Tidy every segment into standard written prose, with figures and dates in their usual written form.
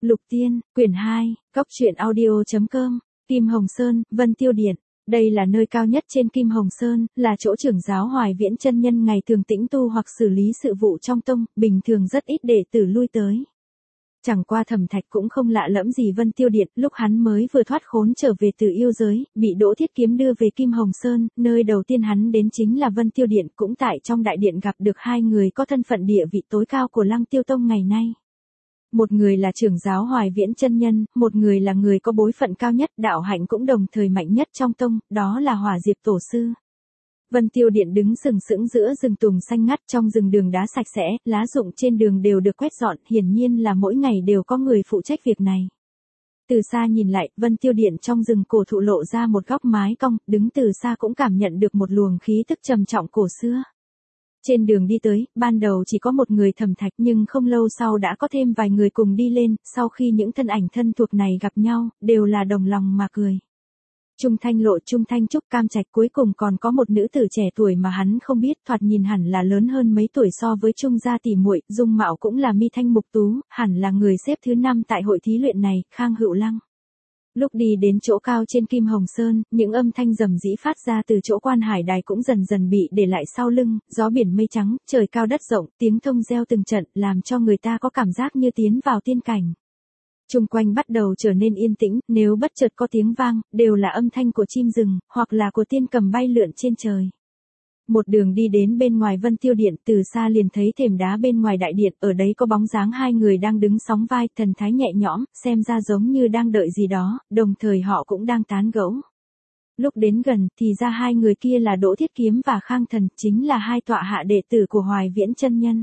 Lục Tiên, quyển 2, cóc truyện audio.com, Kim Hồng Sơn, Vân Tiêu Điện. Đây là nơi cao nhất trên Kim Hồng Sơn, là chỗ trưởng giáo Hoài Viễn chân nhân ngày thường tĩnh tu hoặc xử lý sự vụ trong tông, bình thường rất ít đệ tử lui tới. Chẳng qua Thẩm Thạch cũng không lạ lẫm gì Vân Tiêu Điện, lúc hắn mới vừa thoát khốn trở về từ yêu giới, bị Đỗ Thiết Kiếm đưa về Kim Hồng Sơn, nơi đầu tiên hắn đến chính là Vân Tiêu Điện, cũng tại trong đại điện gặp được hai người có thân phận địa vị tối cao của Lăng Tiêu Tông ngày nay. Một người là trưởng giáo Hoài Viễn chân nhân, một người là người có bối phận cao nhất, đạo hạnh cũng đồng thời mạnh nhất trong tông, đó là Hỏa Diệp Tổ sư. Vân Tiêu Điện đứng sừng sững giữa rừng tùng xanh ngắt, trong rừng đường đá sạch sẽ, lá rụng trên đường đều được quét dọn, hiển nhiên là mỗi ngày đều có người phụ trách việc này. Từ xa nhìn lại, Vân Tiêu Điện trong rừng cổ thụ lộ ra một góc mái cong, đứng từ xa cũng cảm nhận được một luồng khí tức trầm trọng cổ xưa. Trên đường đi tới, ban đầu chỉ có một người Thẩm Thạch, nhưng không lâu sau đã có thêm vài người cùng đi lên, sau khi những thân ảnh thân thuộc này gặp nhau, đều là đồng lòng mà cười. Trung Thanh Lộ, Trung Thanh Trúc, Cam Trạch, cuối cùng còn có một nữ tử trẻ tuổi mà hắn không biết, thoạt nhìn hẳn là lớn hơn mấy tuổi so với Trung gia tỷ muội, dung mạo cũng là mi thanh mục tú, hẳn là người xếp thứ 5 tại hội thí luyện này, Khang Hữu Lăng. Lúc đi đến chỗ cao trên Kim Hồng Sơn, những âm thanh rầm rĩ phát ra từ chỗ quan hải đài cũng dần dần bị để lại sau lưng, gió biển mây trắng, trời cao đất rộng, tiếng thông reo từng trận, làm cho người ta có cảm giác như tiến vào tiên cảnh. Chung quanh bắt đầu trở nên yên tĩnh, nếu bất chợt có tiếng vang, đều là âm thanh của chim rừng, hoặc là của tiên cầm bay lượn trên trời. Một đường đi đến bên ngoài Vân Tiêu Điện, từ xa liền thấy thềm đá bên ngoài đại điện, ở đấy có bóng dáng hai người đang đứng sóng vai, thần thái nhẹ nhõm, xem ra giống như đang đợi gì đó, đồng thời họ cũng đang tán gẫu. Lúc đến gần, thì ra hai người kia là Đỗ Thiết Kiếm và Khang Thần, chính là hai tọa hạ đệ tử của Hoài Viễn chân nhân.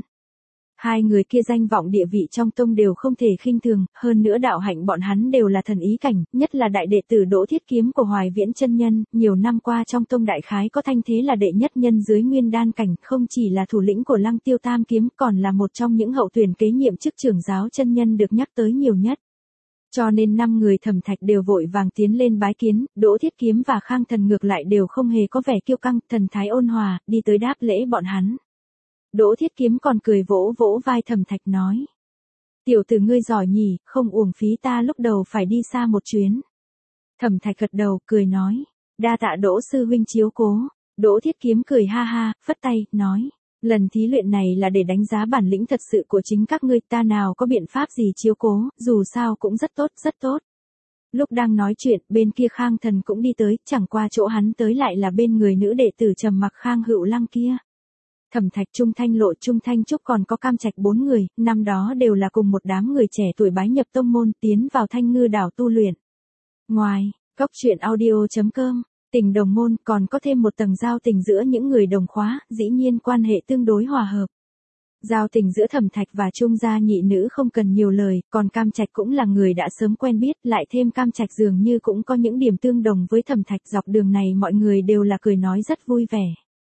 Hai người kia danh vọng địa vị trong tông đều không thể khinh thường, hơn nữa đạo hạnh bọn hắn đều là thần ý cảnh, nhất là đại đệ tử Đỗ Thiết Kiếm của Hoài Viễn chân nhân, nhiều năm qua trong tông đại khái có thanh thế là đệ nhất nhân dưới Nguyên Đan cảnh, không chỉ là thủ lĩnh của Lăng Tiêu Tam kiếm, còn là một trong những hậu tuyển kế nhiệm chức trưởng giáo chân nhân được nhắc tới nhiều nhất. Cho nên 5 người Thẩm Thạch đều vội vàng tiến lên bái kiến, Đỗ Thiết Kiếm và Khang Thần ngược lại đều không hề có vẻ kiêu căng, thần thái ôn hòa, đi tới đáp lễ bọn hắn. Đỗ Thiết Kiếm còn cười vỗ vỗ vai Thẩm Thạch nói. Tiểu tử ngươi giỏi nhỉ, không uổng phí ta lúc đầu phải đi xa một chuyến. Thẩm Thạch gật đầu, cười nói. Đa tạ Đỗ sư huynh chiếu cố. Đỗ Thiết Kiếm cười ha ha, phất tay, nói. Lần thí luyện này là để đánh giá bản lĩnh thật sự của chính các ngươi, ta nào có biện pháp gì chiếu cố, dù sao cũng rất tốt, rất tốt. Lúc đang nói chuyện, bên kia Khang Thần cũng đi tới, chẳng qua chỗ hắn tới lại là bên người nữ đệ tử trầm mặc Khang Hữu Lăng kia. Thẩm Thạch, Trung Thanh Lộ, Trung Thanh Trúc còn có Cam Trạch 4 người, năm đó đều là cùng một đám người trẻ tuổi bái nhập tông môn, tiến vào Thanh Ngư đảo tu luyện. Ngoài, cóc truyện audio.com, tình đồng môn, còn có thêm một tầng giao tình giữa những người đồng khóa, dĩ nhiên quan hệ tương đối hòa hợp. Giao tình giữa Thẩm Thạch và Trung gia nhị nữ không cần nhiều lời, còn Cam Trạch cũng là người đã sớm quen biết, lại thêm Cam Trạch dường như cũng có những điểm tương đồng với Thẩm Thạch, dọc đường này mọi người đều là cười nói rất vui vẻ.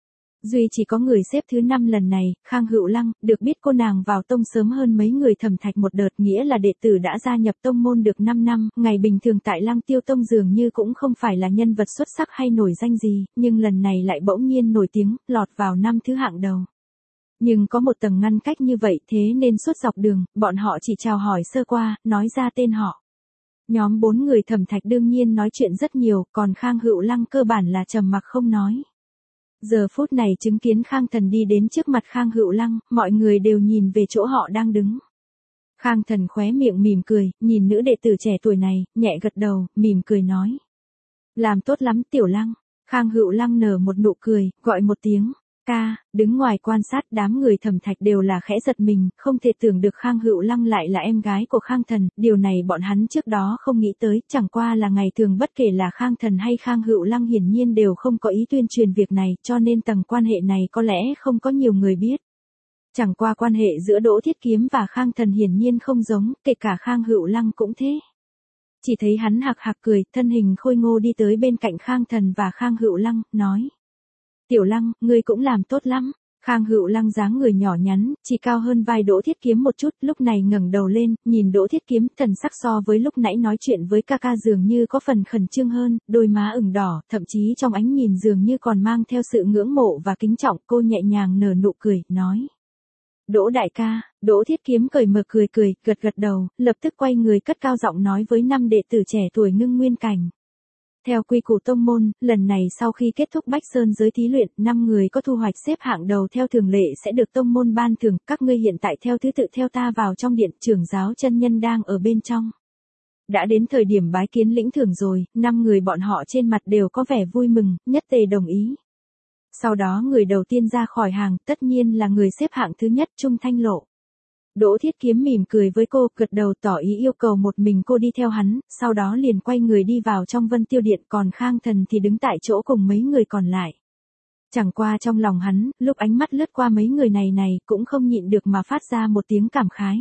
Duy chỉ có người xếp thứ 5 lần này, Khang Hữu Lăng, được biết cô nàng vào tông sớm hơn mấy người Thẩm Thạch một đợt, nghĩa là đệ tử đã gia nhập tông môn được 5 năm, ngày bình thường tại Lăng Tiêu Tông dường như cũng không phải là nhân vật xuất sắc hay nổi danh gì, nhưng lần này lại bỗng nhiên nổi tiếng, lọt vào 5 thứ hạng đầu. Nhưng có một tầng ngăn cách như vậy, thế nên suốt dọc đường, bọn họ chỉ chào hỏi sơ qua, nói ra tên họ. Nhóm 4 người Thẩm Thạch đương nhiên nói chuyện rất nhiều, còn Khang Hữu Lăng cơ bản là trầm mặc không nói. Giờ phút này chứng kiến Khang Thần đi đến trước mặt Khang Hữu Lăng, mọi người đều nhìn về chỗ họ đang đứng. Khang Thần khóe miệng mỉm cười, nhìn nữ đệ tử trẻ tuổi này, nhẹ gật đầu, mỉm cười nói. Làm tốt lắm Tiểu Lăng. Khang Hữu Lăng nở một nụ cười, gọi một tiếng. Ca, đứng ngoài quan sát, đám người Thẩm Thạch đều là khẽ giật mình, không thể tưởng được Khang Hữu Lăng lại là em gái của Khang Thần, điều này bọn hắn trước đó không nghĩ tới, chẳng qua là ngày thường bất kể là Khang Thần hay Khang Hữu Lăng hiển nhiên đều không có ý tuyên truyền việc này, cho nên tầng quan hệ này có lẽ không có nhiều người biết. Chẳng qua quan hệ giữa Đỗ Thiết Kiếm và Khang Thần hiển nhiên không giống, kể cả Khang Hữu Lăng cũng thế. Chỉ thấy hắn hạc hạc cười, thân hình khôi ngô đi tới bên cạnh Khang Thần và Khang Hữu Lăng, nói. Tiểu Lăng, ngươi cũng làm tốt lắm. Khang Hữu Lăng dáng người nhỏ nhắn, chỉ cao hơn vai Đỗ Thiết Kiếm một chút, lúc này ngẩng đầu lên, nhìn Đỗ Thiết Kiếm, thần sắc so với lúc nãy nói chuyện với ca ca dường như có phần khẩn trương hơn, đôi má ửng đỏ, thậm chí trong ánh nhìn dường như còn mang theo sự ngưỡng mộ và kính trọng, cô nhẹ nhàng nở nụ cười, nói. Đỗ đại ca, Đỗ Thiết Kiếm cởi mở cười cười, gật gật đầu, lập tức quay người cất cao giọng nói với 5 đệ tử trẻ tuổi ngưng nguyên cảnh. Theo quy củ tông môn, lần này sau khi kết thúc Bách Sơn giới thí luyện, 5 người có thu hoạch xếp hạng đầu theo thường lệ sẽ được tông môn ban thưởng, các ngươi hiện tại theo thứ tự theo ta vào trong điện, trưởng giáo chân nhân đang ở bên trong. Đã đến thời điểm bái kiến lĩnh thưởng rồi, 5 người bọn họ trên mặt đều có vẻ vui mừng, nhất tề đồng ý. Sau đó người đầu tiên ra khỏi hàng, tất nhiên là người xếp hạng thứ nhất, Trung Thanh Lộ. Đỗ Thiết Kiếm mỉm cười với cô, gật đầu tỏ ý yêu cầu một mình cô đi theo hắn, sau đó liền quay người đi vào trong Vân Tiêu Điện, còn Khang Thần thì đứng tại chỗ cùng mấy người còn lại. Chẳng qua trong lòng hắn, lúc ánh mắt lướt qua mấy người này cũng không nhịn được mà phát ra một tiếng cảm khái.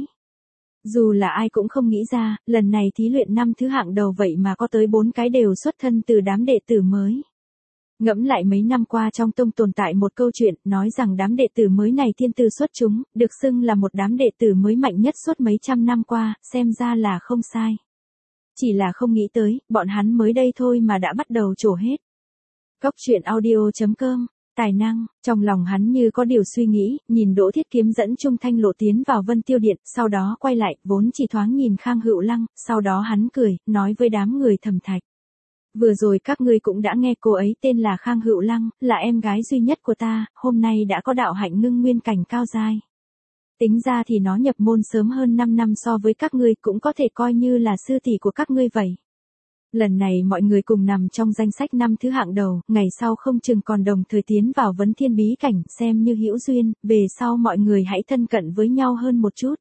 Dù là ai cũng không nghĩ ra, lần này thí luyện năm thứ hạng đầu vậy mà có tới 4 cái đều xuất thân từ đám đệ tử mới. Ngẫm lại mấy năm qua trong tông tồn tại một câu chuyện, nói rằng đám đệ tử mới này thiên tư xuất chúng, được xưng là một đám đệ tử mới mạnh nhất suốt mấy trăm năm qua, xem ra là không sai. Chỉ là không nghĩ tới, bọn hắn mới đây thôi mà đã bắt đầu trổ hết. Cốc truyện audio.com, tài năng, trong lòng hắn như có điều suy nghĩ, nhìn Đỗ Thiết Kiếm dẫn Trung Thanh Lộ tiến vào Vân Tiêu Điện, sau đó quay lại, vốn chỉ thoáng nhìn Khang Hữu Lăng, sau đó hắn cười, nói với đám người Thẩm Thạch. Vừa rồi các ngươi cũng đã nghe cô ấy tên là Khang Hữu Lăng, là em gái duy nhất của ta, hôm nay đã có đạo hạnh ngưng nguyên cảnh cao giai. Tính ra thì nó nhập môn sớm hơn 5 năm so với các ngươi, cũng có thể coi như là sư tỷ của các ngươi vậy. Lần này mọi người cùng nằm trong danh sách năm thứ hạng đầu, ngày sau không chừng còn đồng thời tiến vào vấn thiên bí cảnh, xem như hữu duyên, về sau mọi người hãy thân cận với nhau hơn một chút.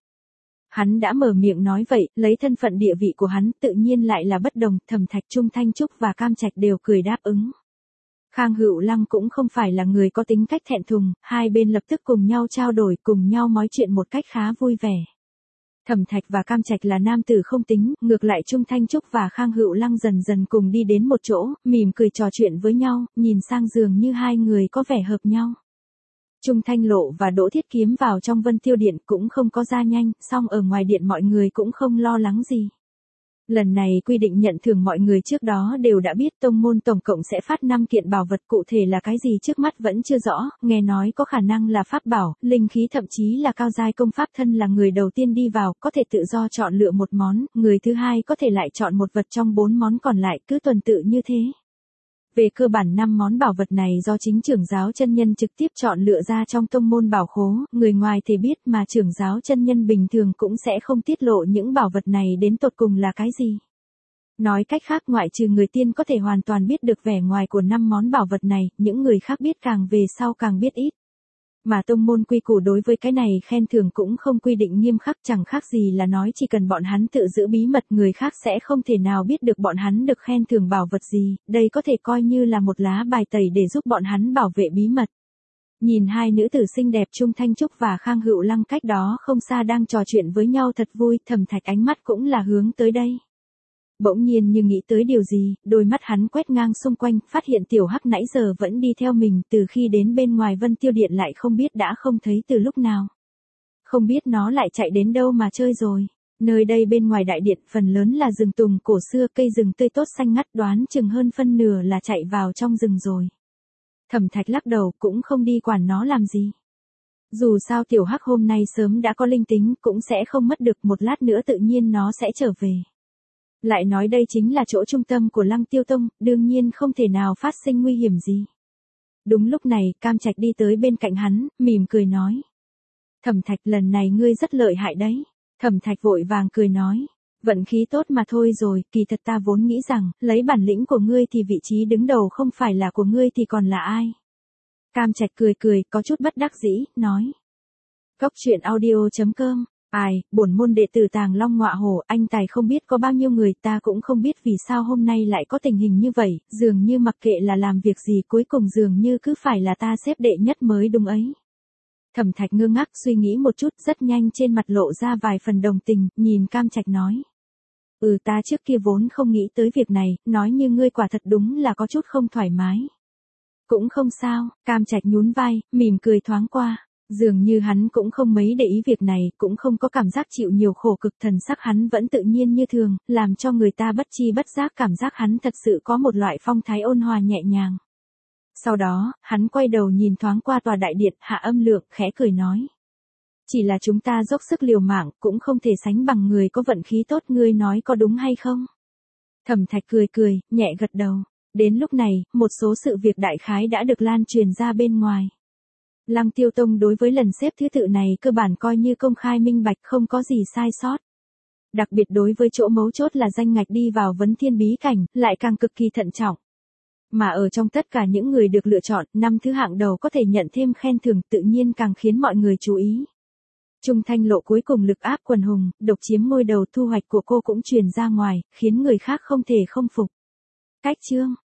Hắn đã mở miệng nói vậy, lấy thân phận địa vị của hắn tự nhiên lại là bất đồng, Thẩm Thạch, Trung Thanh Trúc và Cam Trạch đều cười đáp ứng. Khang Hữu Lăng cũng không phải là người có tính cách thẹn thùng, hai bên lập tức cùng nhau trao đổi, cùng nhau nói chuyện một cách khá vui vẻ. Thẩm Thạch và Cam Trạch là nam tử không tính, ngược lại Trung Thanh Trúc và Khang Hữu Lăng dần dần cùng đi đến một chỗ, mỉm cười trò chuyện với nhau, nhìn sang dường như hai người có vẻ hợp nhau. Trung Thanh Lộ và Đỗ Thiết Kiếm vào trong Vân Tiêu Điện cũng không có ra nhanh, song ở ngoài điện mọi người cũng không lo lắng gì. Lần này quy định nhận thưởng mọi người trước đó đều đã biết, tông môn tổng cộng sẽ phát 5 kiện bảo vật, cụ thể là cái gì trước mắt vẫn chưa rõ, nghe nói có khả năng là pháp bảo, linh khí, thậm chí là cao giai công pháp. Thân là người đầu tiên đi vào, có thể tự do chọn lựa một món, người thứ hai có thể lại chọn một vật trong 4 món còn lại, cứ tuần tự như thế. Về cơ bản 5 món bảo vật này do chính trưởng giáo chân nhân trực tiếp chọn lựa ra trong tông môn bảo khố, người ngoài thì biết mà trưởng giáo chân nhân bình thường cũng sẽ không tiết lộ những bảo vật này đến tột cùng là cái gì. Nói cách khác, ngoại trừ người tiên có thể hoàn toàn biết được vẻ ngoài của 5 món bảo vật này, những người khác biết càng về sau càng biết ít. Mà tông môn quy củ đối với cái này khen thưởng cũng không quy định nghiêm khắc, chẳng khác gì là nói chỉ cần bọn hắn tự giữ bí mật, người khác sẽ không thể nào biết được bọn hắn được khen thưởng bảo vật gì, đây có thể coi như là một lá bài tẩy để giúp bọn hắn bảo vệ bí mật. Nhìn hai nữ tử xinh đẹp Trung Thanh Trúc và Khang Hữu Lăng cách đó không xa đang trò chuyện với nhau thật vui, Thẩm Thạch ánh mắt cũng là hướng tới đây. Bỗng nhiên như nghĩ tới điều gì, đôi mắt hắn quét ngang xung quanh, phát hiện tiểu hắc nãy giờ vẫn đi theo mình, từ khi đến bên ngoài Vân Tiêu Điện lại không biết đã không thấy từ lúc nào. Không biết nó lại chạy đến đâu mà chơi rồi. Nơi đây bên ngoài đại điện phần lớn là rừng tùng cổ xưa, cây rừng tươi tốt xanh ngắt, đoán chừng hơn phân nửa là chạy vào trong rừng rồi. Thẩm Thạch lắc đầu, cũng không đi quản nó làm gì. Dù sao tiểu hắc hôm nay sớm đã có linh tính, cũng sẽ không mất được, một lát nữa tự nhiên nó sẽ trở về. Lại nói đây chính là chỗ trung tâm của Lăng Tiêu Tông, đương nhiên không thể nào phát sinh nguy hiểm gì. Đúng lúc này, Cam Trạch đi tới bên cạnh hắn, mỉm cười nói. Thẩm Thạch, lần này ngươi rất lợi hại đấy. Thẩm Thạch vội vàng cười nói. Vận khí tốt mà thôi rồi, kỳ thật ta vốn nghĩ rằng, lấy bản lĩnh của ngươi thì vị trí đứng đầu không phải là của ngươi thì còn là ai. Cam Trạch cười cười, có chút bất đắc dĩ, nói. Cốc truyện audio.com. Ai, bổn môn đệ tử Tàng Long Ngọa Hổ, anh tài không biết có bao nhiêu người, ta cũng không biết vì sao hôm nay lại có tình hình như vậy, dường như mặc kệ là làm việc gì cuối cùng dường như cứ phải là ta xếp đệ nhất mới đúng ấy. Thẩm Thạch ngơ ngác suy nghĩ một chút, rất nhanh trên mặt lộ ra vài phần đồng tình, nhìn Cam Trạch nói. Ta trước kia vốn không nghĩ tới việc này, nói như ngươi quả thật đúng là có chút không thoải mái. Cũng không sao, Cam Trạch nhún vai, mỉm cười thoáng qua. Dường như hắn cũng không mấy để ý việc này, cũng không có cảm giác chịu nhiều khổ cực, thần sắc hắn vẫn tự nhiên như thường, làm cho người ta bất chi bất giác cảm giác hắn thật sự có một loại phong thái ôn hòa nhẹ nhàng. Sau đó, hắn quay đầu nhìn thoáng qua tòa đại điện, hạ âm lượng, khẽ cười nói. Chỉ là chúng ta dốc sức liều mạng, cũng không thể sánh bằng người có vận khí tốt, ngươi nói có đúng hay không? Thẩm Thạch cười cười, nhẹ gật đầu. Đến lúc này, một số sự việc đại khái đã được lan truyền ra bên ngoài. Lăng Tiêu Tông đối với lần xếp thứ tự này cơ bản coi như công khai minh bạch, không có gì sai sót. Đặc biệt đối với chỗ mấu chốt là danh ngạch đi vào vấn thiên bí cảnh, lại càng cực kỳ thận trọng. Mà ở trong tất cả những người được lựa chọn, 5 thứ hạng đầu có thể nhận thêm khen thưởng, tự nhiên càng khiến mọi người chú ý. Trung Thanh Lộ cuối cùng lực áp quần hùng, độc chiếm ngôi đầu, thu hoạch của cô cũng truyền ra ngoài, khiến người khác không thể không phục. Cách chương